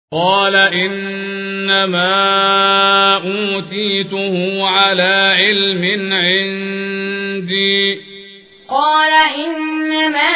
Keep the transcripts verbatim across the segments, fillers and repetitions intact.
قال إنما أوتيته على علم عندي قال إنما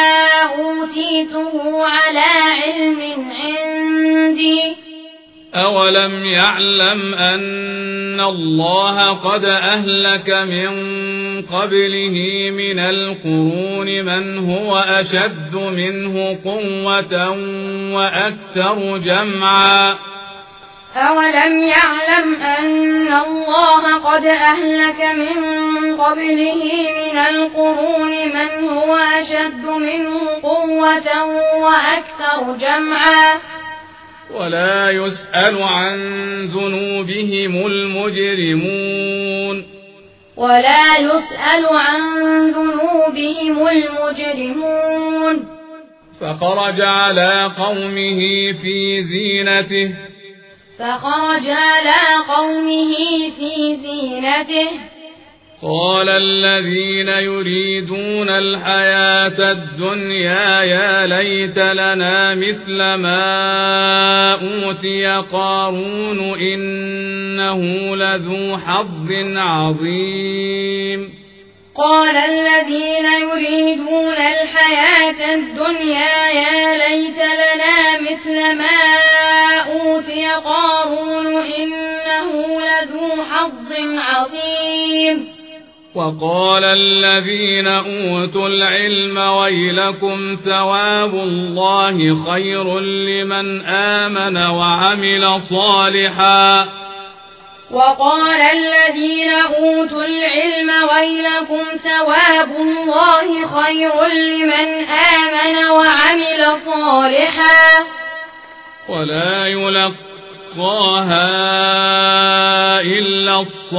أوتيته على علم عندي أولم يعلم أن الله قد أهلك من قبله من القرون من هو أشد منه قوة وأكثر جمعا أولم يعلم أن الله قد أهلك من قبله من القرون من هو أشد منه قوة وأكثر جمعا ولا يسأل عن ذنوبهم المجرمون ولا يسأل عن ذنوبهم المجرمون فخرج على قومه في زينته فخرج على قومه في زينته قال الذين يريدون الحياة الدنيا يا ليت لنا مثل ما أوتي قارون إنه لذو حظ عظيم قال الذين يريدون الحياة الدنيا يا ليت لنا مثل ما أوتي قارون إنه لذو حظ عظيم وقال الذين أوتوا العلم ويلكم ثواب الله خير لمن آمن وعمل صالحا وقال الذين أوتوا العلم ويلكم ثواب الله خير لمن آمن وعمل صالحا ولا يلقاها إلا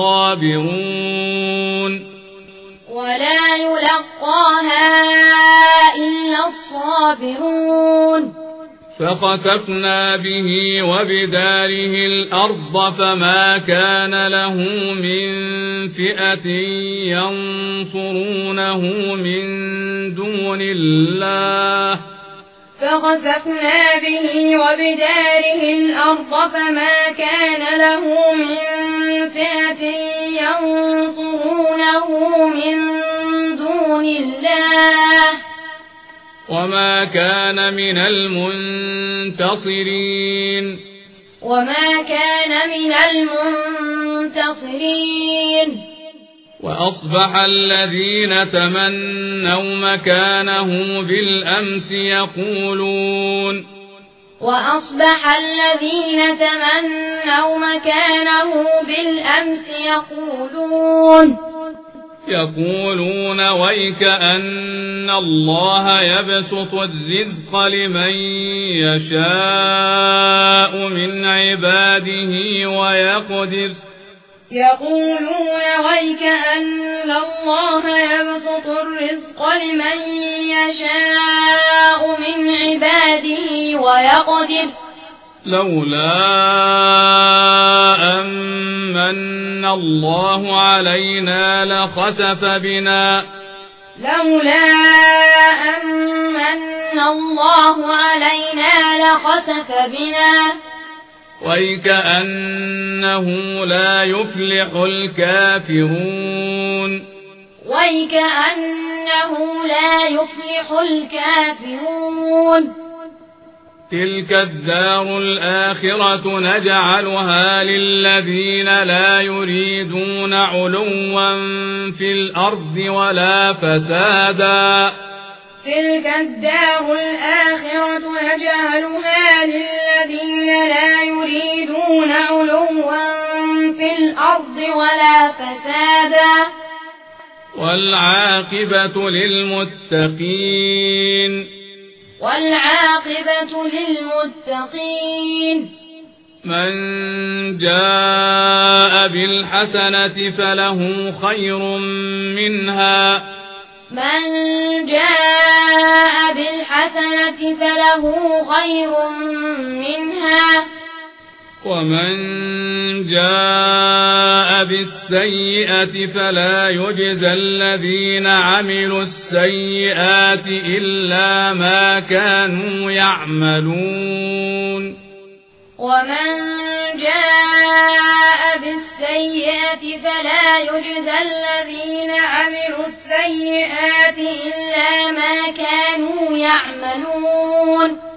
الصابرون ولا يلقاها إلا الصابرون فخسفنا به وبداره الأرض فما كان له من فئة ينصرونه من دون الله فخسفنا به وبداره الأرض فما كان له من فئة ينصرونه من دون الله وما كان من المنتصرين وما كان من المنتصرين وأصبح الذين تمنوا مكانه بالأمس يقولون وأصبح الذين تمنوا مكانه بالأمس يقولون يقولون ويك أن الله يبسط الرزق لمن يشاء من عباده ويقدر يقولون ويك أن الله يبسط الرزق لمن يشاء من عباده ويقدر لولا أمن الله علينا لخسف بنا لولا أمن الله علينا لخسف بنا ويكأنه لا يفلح الكافرون ويكأنه لا يفلح الكافرون تلك الدار الآخرة نجعلها للذين لا يريدون علوا في الأرض ولا فسادا تلك الدار الآخرة نجعلها للذين لا يريدون علوا في الأرض ولا فسادا والعاقبة للمتقين والعاقبة للمتقين من جاء بالحسنة فله خير منها من جاء بالحسنة فله خير منها ومن جاء بالسيئة فلا يجزى الذين عملوا السيئات إلا ما كانوا يعملون ومن جاء بالسيئة فلا يجزى الذين عملوا السيئات إلا ما كانوا يعملون